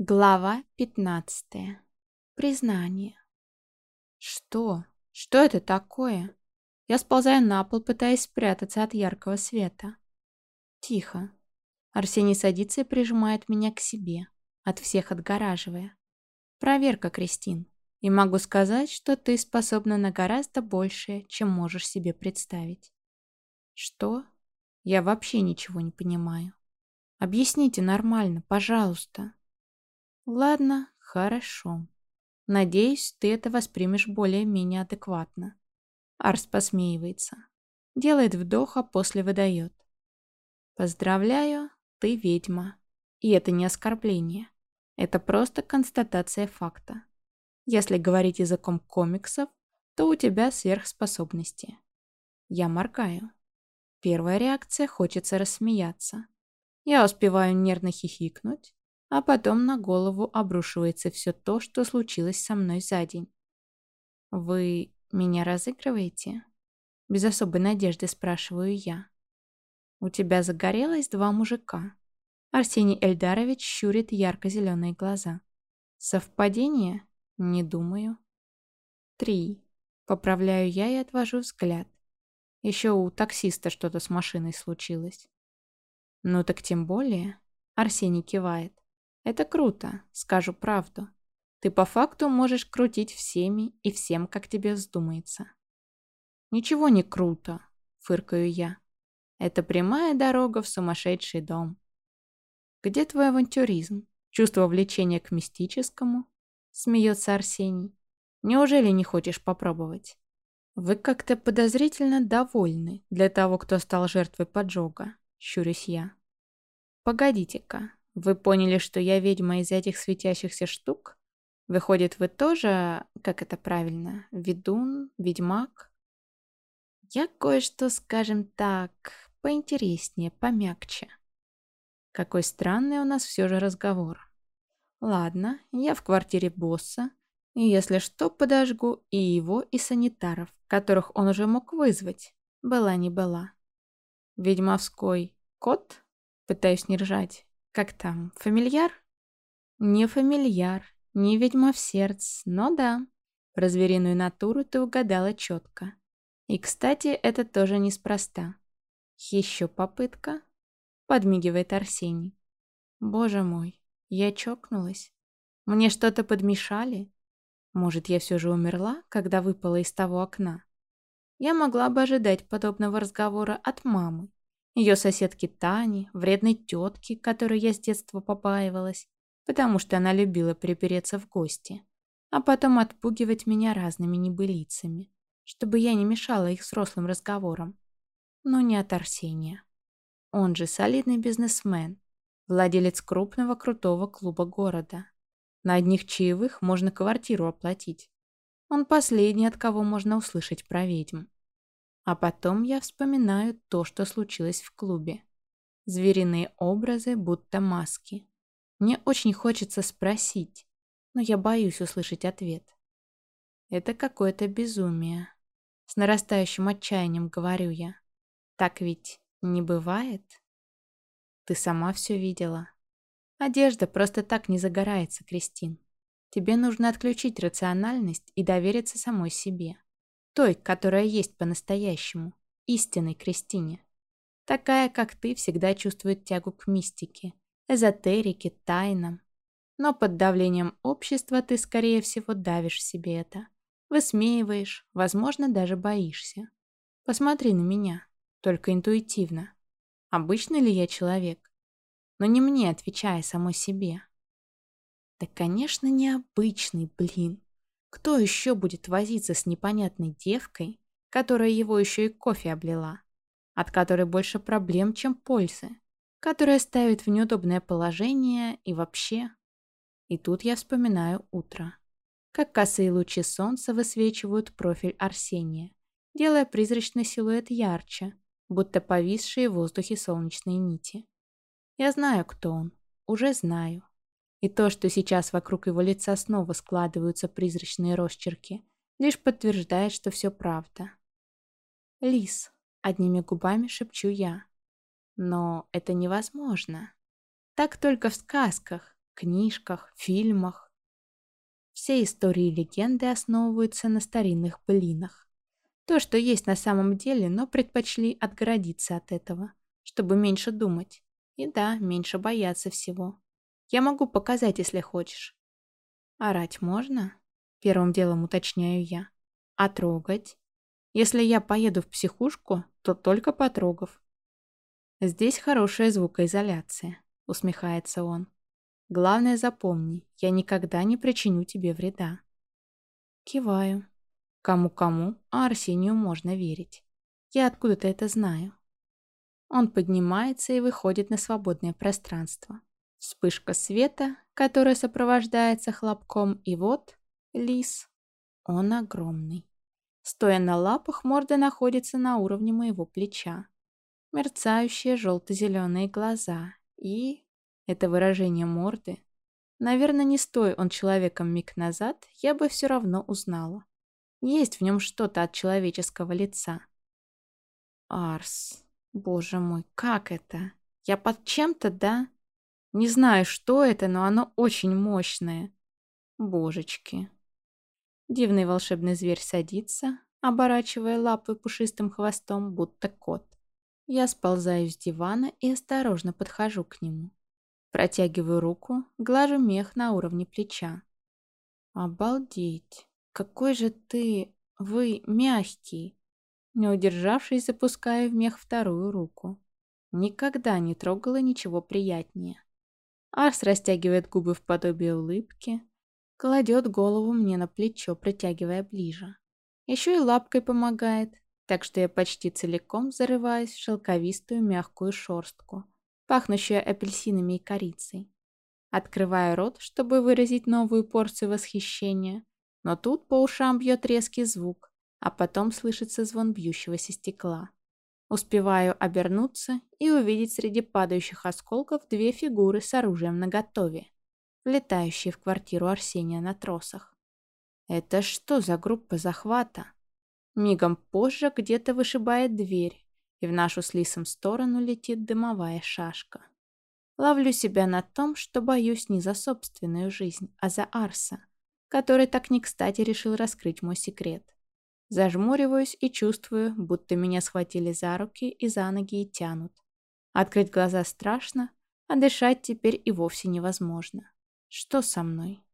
Глава 15. Признание. Что? Что это такое? Я сползаю на пол, пытаясь спрятаться от яркого света. Тихо. Арсений садится и прижимает меня к себе, от всех отгораживая. Проверка, Кристин. И могу сказать, что ты способна на гораздо большее, чем можешь себе представить. Что? Я вообще ничего не понимаю. Объясните нормально, пожалуйста. Ладно, хорошо. Надеюсь, ты это воспримешь более-менее адекватно. Арс посмеивается. Делает вдох, а после выдает. Поздравляю, ты ведьма. И это не оскорбление. Это просто констатация факта. Если говорить языком комиксов, то у тебя сверхспособности. Я моргаю. Первая реакция — хочется рассмеяться. Я успеваю нервно хихикнуть, а потом на голову обрушивается все то, что случилось со мной за день. «Вы меня разыгрываете?» Без особой надежды спрашиваю я. «У тебя загорелось два мужика». Арсений Эльдарович щурит ярко-зеленые глаза. «Совпадение? Не думаю». «Три». Поправляю я и отвожу взгляд. Еще у таксиста что-то с машиной случилось. «Ну так тем более», — Арсений кивает. «Это круто, скажу правду. Ты по факту можешь крутить всеми и всем, как тебе вздумается». «Ничего не круто», — фыркаю я. «Это прямая дорога в сумасшедший дом». «Где твой авантюризм? Чувство влечения к мистическому?» — смеется Арсений. «Неужели не хочешь попробовать?» «Вы как-то подозрительно довольны для того, кто стал жертвой поджога», — щурюсь я. «Погодите-ка, вы поняли, что я ведьма из этих светящихся штук? Выходит, вы тоже, как это правильно, ведун, ведьмак?» «Я кое-что, скажем так, поинтереснее, помягче». Какой странный у нас все же разговор. Ладно, я в квартире босса, и если что, подожгу и его, и санитаров, которых он уже мог вызвать. Была не была. Ведьмовской кот? Пытаюсь не ржать. Как там, фамильяр? Не фамильяр, не ведьма в сердце, но да. Про звериную натуру ты угадала четко. И, кстати, это тоже неспроста. Еще попытка? Подмигивает Арсений. Боже мой, я чокнулась. Мне что-то подмешали? Может, я все же умерла, когда выпала из того окна? Я могла бы ожидать подобного разговора от мамы, ее соседки Тани, вредной тетки, которой я с детства побаивалась, потому что она любила припереться в гости, а потом отпугивать меня разными небылицами, чтобы я не мешала их взрослым разговорам. Но не от Арсения. Он же солидный бизнесмен, владелец крупного крутого клуба города. На одних чаевых можно квартиру оплатить. Он последний, от кого можно услышать про ведьм. А потом я вспоминаю то, что случилось в клубе. Звериные образы, будто маски. Мне очень хочется спросить, но я боюсь услышать ответ. Это какое-то безумие. С нарастающим отчаянием говорю я. Так ведь не бывает? Ты сама все видела. Одежда просто так не загорается, Кристин. Тебе нужно отключить рациональность и довериться самой себе. Той, которая есть по-настоящему. Истинной Кристине. Такая, как ты, всегда чувствует тягу к мистике, эзотерике, тайнам. Но под давлением общества ты, скорее всего, давишь в себе это. Высмеиваешь, возможно, даже боишься. Посмотри на меня, только интуитивно. Обычный ли я человек? Но не мне, отвечая самой себе. Да, конечно, необычный, блин. Кто еще будет возиться с непонятной девкой, которая его еще и кофе облила, от которой больше проблем, чем пользы, которая ставит в неудобное положение и вообще. И тут я вспоминаю утро. Как косые лучи солнца высвечивают профиль Арсения, делая призрачный силуэт ярче, будто повисшие в воздухе солнечные нити. Я знаю, кто он. Уже знаю. И то, что сейчас вокруг его лица снова складываются призрачные росчерки, лишь подтверждает, что все правда. «Лис», — одними губами шепчу я. Но это невозможно. Так только в сказках. книжках, фильмах. Все истории и легенды основываются на старинных былинах. То, что есть на самом деле, но предпочли отгородиться от этого, чтобы меньше думать. И да, меньше бояться всего. Я могу показать, если хочешь. Орать можно? Первым делом уточняю я. А трогать? Если я поеду в психушку, то только потрогав. Здесь хорошая звукоизоляция, усмехается он. Главное запомни, я никогда не причиню тебе вреда. Киваю. Кому-кому, а Арсению можно верить. Я откуда-то это знаю. Он поднимается и выходит на свободное пространство. Вспышка света, которая сопровождается хлопком, и вот лис. Он огромный. Стоя на лапах, морда находится на уровне моего плеча. Мерцающие желто-зеленые глаза и... это выражение морды. Наверное, не стой он человеком миг назад, я бы все равно узнала. Есть в нем что-то от человеческого лица. Арс. Боже мой, как это? Я под чем-то, да? Не знаю, что это, но оно очень мощное. Божечки. Дивный волшебный зверь садится, оборачивая лапы пушистым хвостом, будто кот. Я сползаю с дивана и осторожно подхожу к нему. Протягиваю руку, глажу мех на уровне плеча. Обалдеть! Какой же вы мягкий! Не удержавшись, запускаю в мех вторую руку. Никогда не трогала ничего приятнее. Арс растягивает губы в подобие улыбки, кладет голову мне на плечо, притягивая ближе. Еще и лапкой помогает, так что я почти целиком зарываюсь в шелковистую мягкую шерстку, пахнущую апельсинами и корицей. Открываю рот, чтобы выразить новую порцию восхищения, но тут по ушам бьет резкий звук, а потом слышится звон бьющегося стекла. Успеваю обернуться и увидеть среди падающих осколков две фигуры с оружием наготове, влетающие в квартиру Арсения на тросах. Это что за группа захвата? Мигом позже где-то вышибает дверь, и в нашу с Лисом сторону летит дымовая шашка. Ловлю себя на том, что боюсь не за собственную жизнь, а за Арса, который так не кстати решил раскрыть мой секрет. Зажмуриваюсь и чувствую, будто меня схватили за руки и за ноги и тянут. Открыть глаза страшно, а дышать теперь и вовсе невозможно. Что со мной?